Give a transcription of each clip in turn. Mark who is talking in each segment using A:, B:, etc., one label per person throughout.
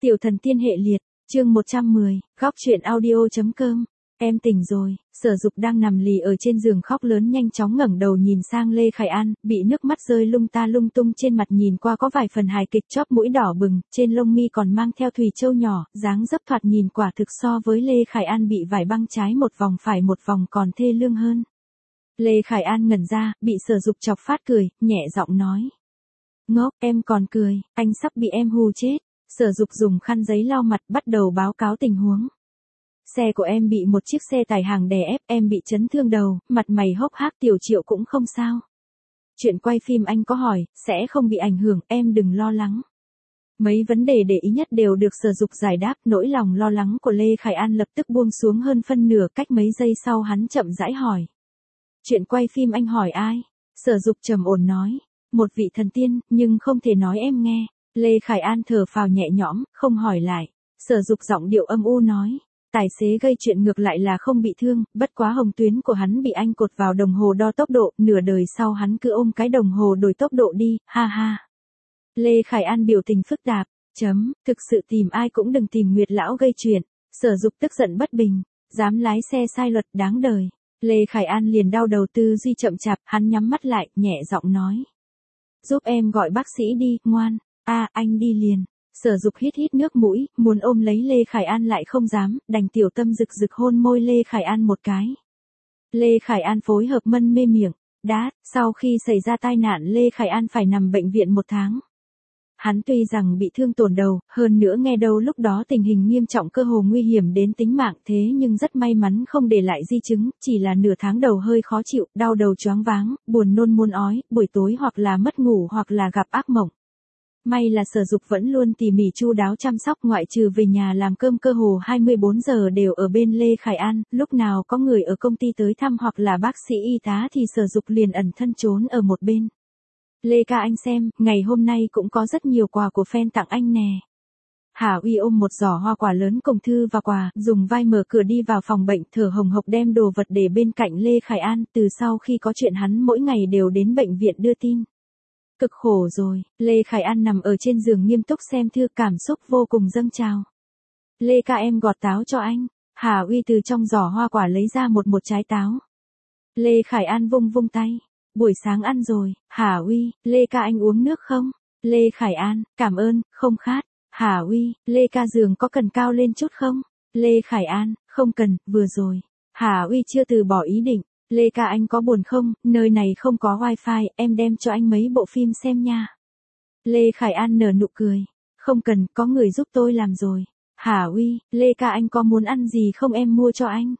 A: Tiểu thần tiên hệ liệt, chương 110, góc truyện audio.com. Em tỉnh rồi. Sở Dục đang nằm lì ở trên giường khóc lớn, nhanh chóng ngẩng đầu nhìn sang Lê Khải An, bị nước mắt rơi lung ta lung tung trên mặt, nhìn qua có vài phần hài kịch, chóp mũi đỏ bừng, trên lông mi còn mang theo thùy châu nhỏ, dáng dấp thoạt nhìn quả thực so với Lê Khải An bị vải băng trái một vòng phải một vòng còn thê lương hơn. Lê Khải An ngẩn ra, bị Sở Dục chọc phát cười, nhẹ giọng nói: "Ngốc, em còn cười, anh sắp bị em hù chết." Sở Dục dùng khăn giấy lau mặt, bắt đầu báo cáo tình huống. "Xe của em bị một chiếc xe tải hàng đè ép, em bị chấn thương đầu, mặt mày hốc hác, Tiểu Triệu cũng không sao. Chuyện quay phim anh có hỏi, sẽ không bị ảnh hưởng, em đừng lo lắng." Mấy vấn đề để ý nhất đều được Sở Dục giải đáp, nỗi lòng lo lắng của Lê Khải An lập tức buông xuống hơn phân nửa. Cách mấy giây sau hắn chậm rãi hỏi: "Chuyện quay phim anh hỏi ai?" Sở Dục trầm ổn nói: "Một vị thần tiên, nhưng không thể nói em nghe." Lê Khải An thở phào nhẹ nhõm, không hỏi lại. Sở Dục giọng điệu âm u nói: "Tài xế gây chuyện ngược lại là không bị thương, bất quá hồng tuyến của hắn bị anh cột vào đồng hồ đo tốc độ, nửa đời sau hắn cứ ôm cái đồng hồ đổi tốc độ đi, ha ha." Lê Khải An biểu tình phức tạp: Thực sự tìm ai cũng đừng tìm Nguyệt lão gây chuyện." Sở Dục tức giận bất bình: "Dám lái xe sai luật, đáng đời." Lê Khải An liền đau đầu, tư duy chậm chạp, hắn nhắm mắt lại, nhẹ giọng nói: "Giúp em gọi bác sĩ đi, ngoan." Anh đi liền." Sở Dục hít hít nước mũi, muốn ôm lấy Lê Khải An lại không dám, đành tiểu tâm rực rực hôn môi Lê Khải An một cái. Lê Khải An phối hợp mân mê miệng. Sau khi xảy ra tai nạn, Lê Khải An phải nằm bệnh viện 1 tháng. Hắn tuy rằng bị thương tổn đầu, hơn nữa nghe đâu lúc đó tình hình nghiêm trọng, cơ hồ nguy hiểm đến tính mạng, thế nhưng rất may mắn không để lại di chứng, chỉ là nửa tháng đầu hơi khó chịu, đau đầu, choáng váng, buồn nôn muốn ói, buổi tối hoặc là mất ngủ hoặc là gặp ác mộng. May là Sở Dục vẫn luôn tỉ mỉ chu đáo chăm sóc, ngoại trừ về nhà làm cơm cơ hồ 24 giờ đều ở bên Lê Khải An, lúc nào có người ở công ty tới thăm hoặc là bác sĩ y tá thì Sở Dục liền ẩn thân trốn ở một bên. "Lê ca anh xem, ngày hôm nay cũng có rất nhiều quà của fan tặng anh nè." Hà Uy ôm một giỏ hoa quả lớn cùng thư và quà, dùng vai mở cửa đi vào phòng bệnh, thở hồng hộc đem đồ vật để bên cạnh Lê Khải An, từ sau khi có chuyện hắn mỗi ngày đều đến bệnh viện đưa tin. Cực khổ rồi. Lê Khải An nằm ở trên giường nghiêm túc xem thư, cảm xúc vô cùng dâng trào. "Lê ca em gọt táo cho anh." Hà Uy từ trong giỏ hoa quả lấy ra một trái táo. Lê Khải An vung vung tay: "Buổi sáng ăn rồi." Hà Uy: "Lê ca anh uống nước không?" Lê Khải An: "Cảm ơn, không khát." Hà Uy: "Lê ca giường có cần cao lên chút không?" Lê Khải An: "Không cần, vừa rồi." Hà Uy chưa từ bỏ ý định: "Lê ca anh có buồn không, nơi này không có wifi, em đem cho anh mấy bộ phim xem nha." Lê Khải An nở nụ cười: "Không cần, có người giúp tôi làm rồi." Hà Uy: "Lê ca anh có muốn ăn gì không, em mua cho anh?"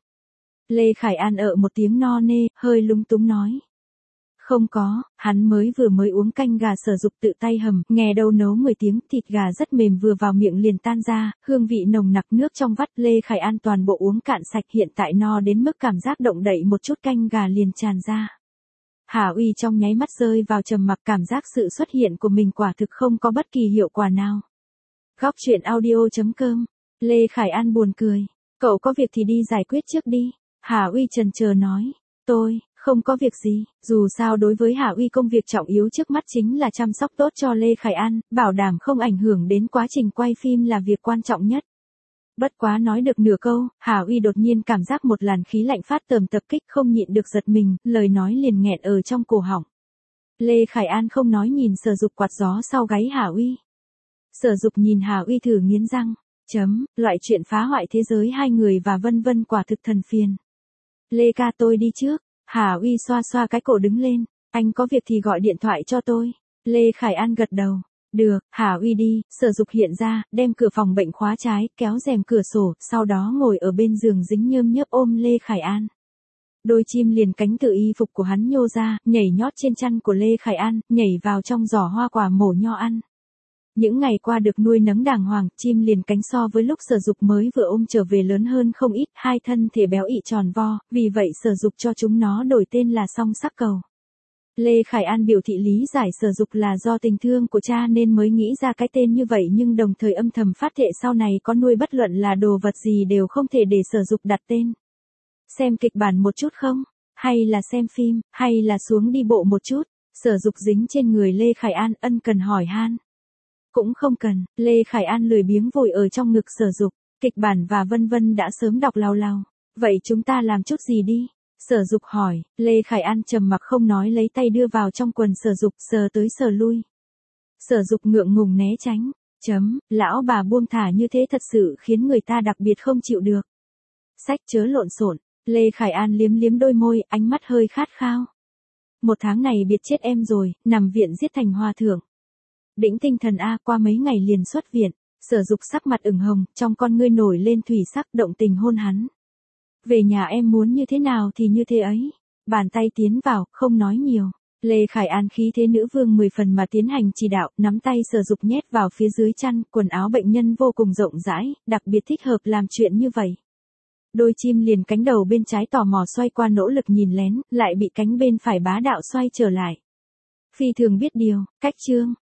A: Lê Khải An một tiếng no nê, hơi lúng túng nói: "Không có." Hắn mới uống canh gà Sở Dục tự tay hầm, nghe đâu nấu 10 tiếng, thịt gà rất mềm, vừa vào miệng liền tan ra, hương vị nồng nặc, nước trong vắt. Lê Khải An toàn bộ uống cạn sạch, hiện tại no đến mức cảm giác động đậy một chút canh gà liền tràn ra. Hà Uy trong nháy mắt rơi vào trầm mặc, cảm giác sự xuất hiện của mình quả thực không có bất kỳ hiệu quả nào. Góc truyện audio.com. Lê Khải An buồn cười: "Cậu có việc thì đi giải quyết trước đi." Hà Uy chần chờ nói: "Tôi không có việc gì." Dù sao đối với Hà Uy, công việc trọng yếu trước mắt chính là chăm sóc tốt cho Lê Khải An, bảo đảm không ảnh hưởng đến quá trình quay phim là việc quan trọng nhất. Bất quá nói được nửa câu, Hà Uy đột nhiên cảm giác một làn khí lạnh phát tởm tập kích, không nhịn được giật mình, lời nói liền nghẹn ở trong cổ họng. Lê Khải An không nói, nhìn Sở Dục quạt gió sau gáy Hà Uy. Sở Dục nhìn Hà Uy thử nghiến răng: Loại chuyện phá hoại thế giới hai người và vân vân quả thực thần phiền. "Lê ca tôi đi trước." Hà Uy xoa xoa cái cổ đứng lên: "Anh có việc thì gọi điện thoại cho tôi." Lê Khải An gật đầu: "Được." Hà Uy đi, Sở Dục hiện ra, đem cửa phòng bệnh khóa trái, kéo rèm cửa sổ, sau đó ngồi ở bên giường dính nhơm nhớp ôm Lê Khải An. Đôi chim liền cánh từ y phục của hắn nhô ra, nhảy nhót trên chăn của Lê Khải An, nhảy vào trong giỏ hoa quả mổ nho ăn. Những ngày qua được nuôi nấng đàng hoàng, chim liền cánh so với lúc Sở Dục mới vừa ôm trở về lớn hơn không ít, hai thân thể béo ị tròn vo, vì vậy Sở Dục cho chúng nó đổi tên là Song Sắc Cầu. Lê Khải An biểu thị lý giải Sở Dục là do tình thương của cha nên mới nghĩ ra cái tên như vậy, nhưng đồng thời âm thầm phát thệ sau này có nuôi bất luận là đồ vật gì đều không thể để Sở Dục đặt tên. "Xem kịch bản một chút không? Hay là xem phim, hay là xuống đi bộ một chút?" Sở Dục dính trên người Lê Khải An, ân cần hỏi han. Cũng không cần, Lê Khải An lười biếng vội ở trong ngực Sở Dục, kịch bản và vân vân đã sớm đọc lao lao. Vậy chúng ta làm chút gì đi? Sở Dục hỏi, Lê Khải An trầm mặc không nói lấy tay đưa vào trong quần Sở Dục sờ tới sờ lui. Sở Dục ngượng ngùng né tránh, lão bà buông thả như thế thật sự khiến người ta đặc biệt không chịu được. Sách chớ lộn xộn, Lê Khải An liếm liếm đôi môi, ánh mắt hơi khát khao. 1 tháng này biệt chết em rồi, nằm viện giết thành hòa thượng. Đĩnh tinh thần A, qua mấy ngày liền xuất viện. Sở Dục sắc mặt ửng hồng, trong con ngươi nổi lên thủy sắc, động tình hôn hắn. Về nhà em muốn như thế nào thì như thế ấy. Bàn tay tiến vào, không nói nhiều. Lê Khải An khí thế nữ vương 10 phần mà tiến hành chỉ đạo, nắm tay Sở Dục nhét vào phía dưới chăn, quần áo bệnh nhân vô cùng rộng rãi, đặc biệt thích hợp làm chuyện như vậy. Đôi chim liền cánh đầu bên trái tò mò xoay qua nỗ lực nhìn lén, lại bị cánh bên phải bá đạo xoay trở lại. Phi thường biết điều, cách chương.